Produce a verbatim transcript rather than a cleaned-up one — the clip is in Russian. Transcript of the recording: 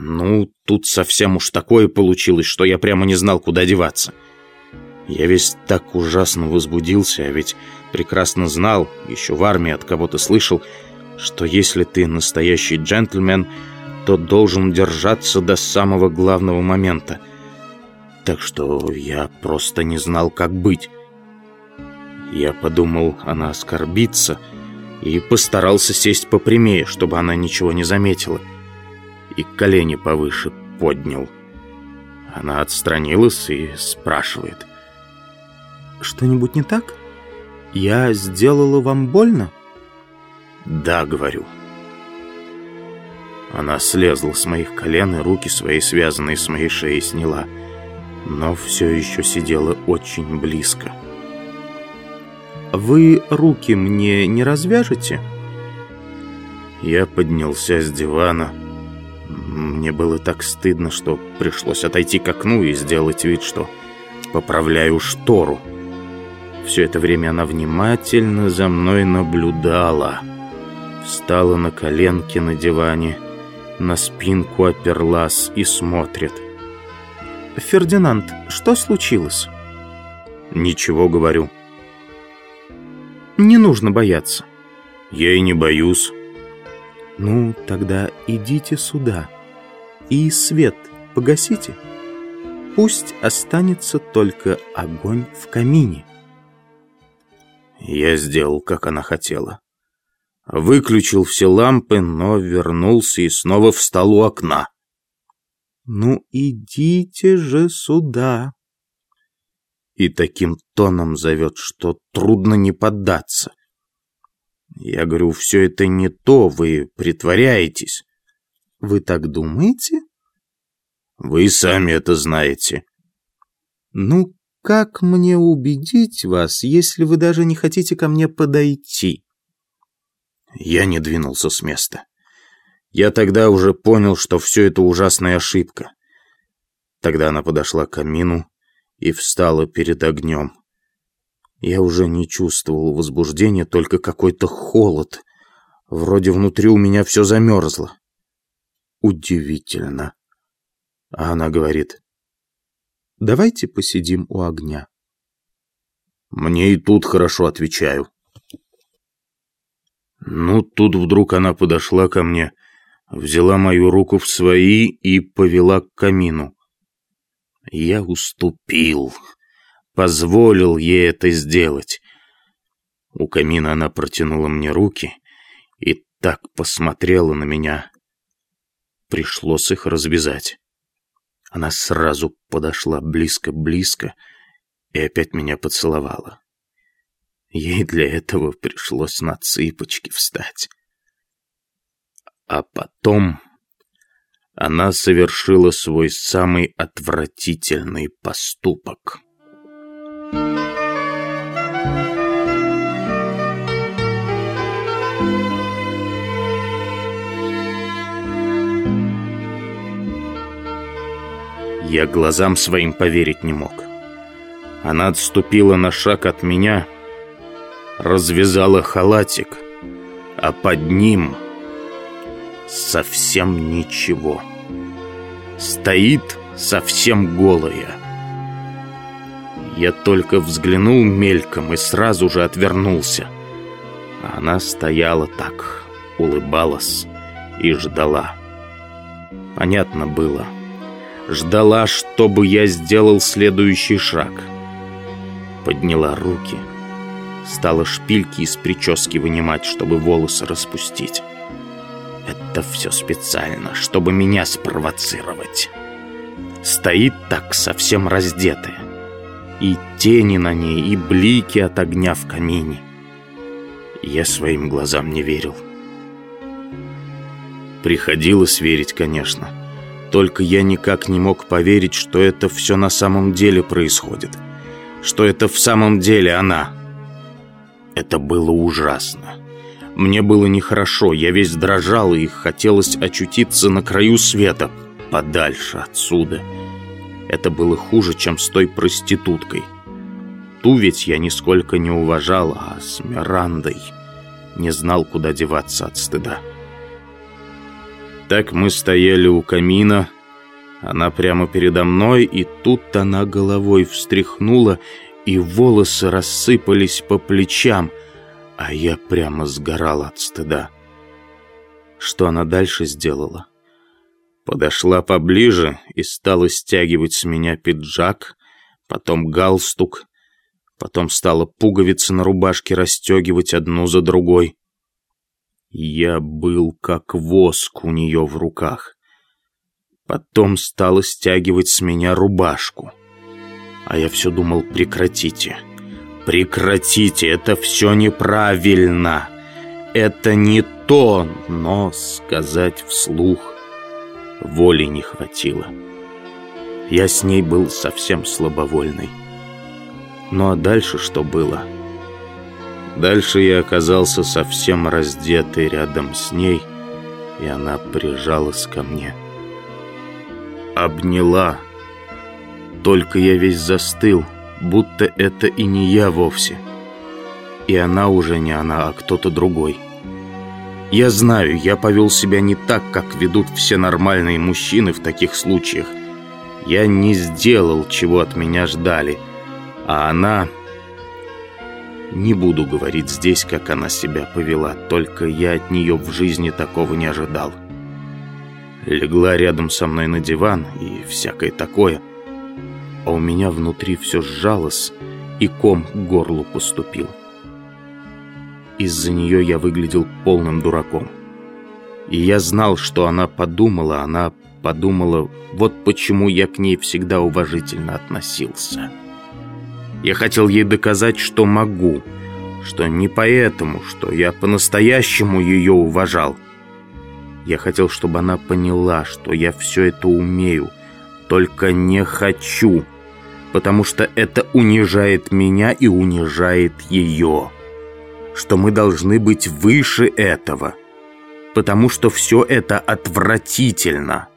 Ну, тут совсем уж такое получилось, что я прямо не знал, куда деваться. Я весь так ужасно возбудился, а ведь прекрасно знал, еще в армии от кого-то слышал, что если ты настоящий джентльмен, то должен держаться до самого главного момента. Так что я просто не знал, как быть. Я подумал, она оскорбится, и постарался сесть попрямее, чтобы она ничего не заметила, и колени повыше поднял. Она отстранилась и спрашивает: «Что-нибудь не так? Я сделала вам больно?» «Да», — говорю. Она слезла с моих колен и руки свои, связанные с моей шеей, сняла, но все еще сидела очень близко. «Вы руки мне не развяжете?» Я поднялся с дивана. Мне было так стыдно, что пришлось отойти к окну и сделать вид, что поправляю штору. Все это время она внимательно за мной наблюдала. Встала на коленки на диване, на спинку оперлась и смотрит. «Фердинанд, что случилось?» «Ничего», — говорю. «Не нужно бояться». «Я и не боюсь». «Ну, тогда идите сюда. И свет погасите. Пусть останется только огонь в камине». Я сделал, как она хотела. Выключил все лампы, но вернулся и снова встал у окна. «Ну, идите же сюда». И таким тоном зовет, что трудно не поддаться. Я говорю: «Все это не то, вы притворяетесь». «Вы так думаете?» «Вы сами это знаете». «Ну, как мне убедить вас, если вы даже не хотите ко мне подойти?» Я не двинулся с места. Я тогда уже понял, что все это ужасная ошибка. Тогда она подошла к камину и встала перед огнем. Я уже не чувствовал возбуждения, только какой-то холод. Вроде внутри у меня все замерзло. Удивительно. А она говорит: «Давайте посидим у огня». Мне и тут хорошо, отвечаю. Ну, тут вдруг она подошла ко мне, взяла мою руку в свои и повела к камину. Я уступил, позволил ей это сделать. У камина она протянула мне руки и так посмотрела на меня. Пришлось их развязать. Она сразу подошла близко-близко и опять меня поцеловала. Ей для этого пришлось на цыпочки встать. А потом она совершила свой самый отвратительный поступок. Я глазам своим поверить не мог. Она отступила на шаг от меня, развязала халатик, а под ним совсем ничего. Стоит совсем голая. Я только взглянул мельком и сразу же отвернулся. Она стояла так, улыбалась и ждала. Понятно было. Ждала, чтобы я сделал следующий шаг. Подняла руки, стала шпильки из прически вынимать, чтобы волосы распустить. Это все специально, чтобы меня спровоцировать. Стоит так, совсем раздетая. И тени на ней, и блики от огня в камине. Я своим глазам не верил. Приходилось верить, конечно. Только я никак не мог поверить, что это все на самом деле происходит. Что это в самом деле она. Это было ужасно. Мне было нехорошо, я весь дрожал, и хотелось очутиться на краю света, подальше отсюда. Это было хуже, чем с той проституткой. Ту ведь я нисколько не уважал, а с Мирандой не знал, куда деваться от стыда. так мы стояли у камина, она прямо передо мной, и тут она головой встряхнула, и волосы рассыпались по плечам, а я прямо сгорал от стыда. Что она дальше сделала? Подошла поближе и стала стягивать с меня пиджак, потом галстук, потом стала пуговицы на рубашке расстегивать одну за другой. Я был как воск у нее в руках. Потом стала стягивать с меня рубашку. А я все думал: прекратите, прекратите, это все неправильно, это не то, но сказать вслух воли не хватило. Я с ней был совсем слабовольный. Ну а дальше что было? Дальше я оказался совсем раздетый рядом с ней, и она прижалась ко мне. Обняла. Только я весь застыл, будто это и не я вовсе. И она уже не она, а кто-то другой. Я знаю, я повел себя не так, как ведут все нормальные мужчины в таких случаях. Я не сделал, чего от меня ждали. А она... Не буду говорить здесь, как она себя повела, только я от нее в жизни такого не ожидал. Легла рядом со мной на диван и всякое такое, а у меня внутри все сжалось, и ком к горлу поступил. Из-за нее я выглядел полным дураком. И я знал, что она подумала, она подумала, вот почему я к ней всегда уважительно относился. Я хотел ей доказать, что могу, что не поэтому, что я по-настоящему ее уважал. Я хотел, чтобы она поняла, что я все это умею, только не хочу, потому что это унижает меня и унижает ее. Что мы должны быть выше этого, потому что все это отвратительно.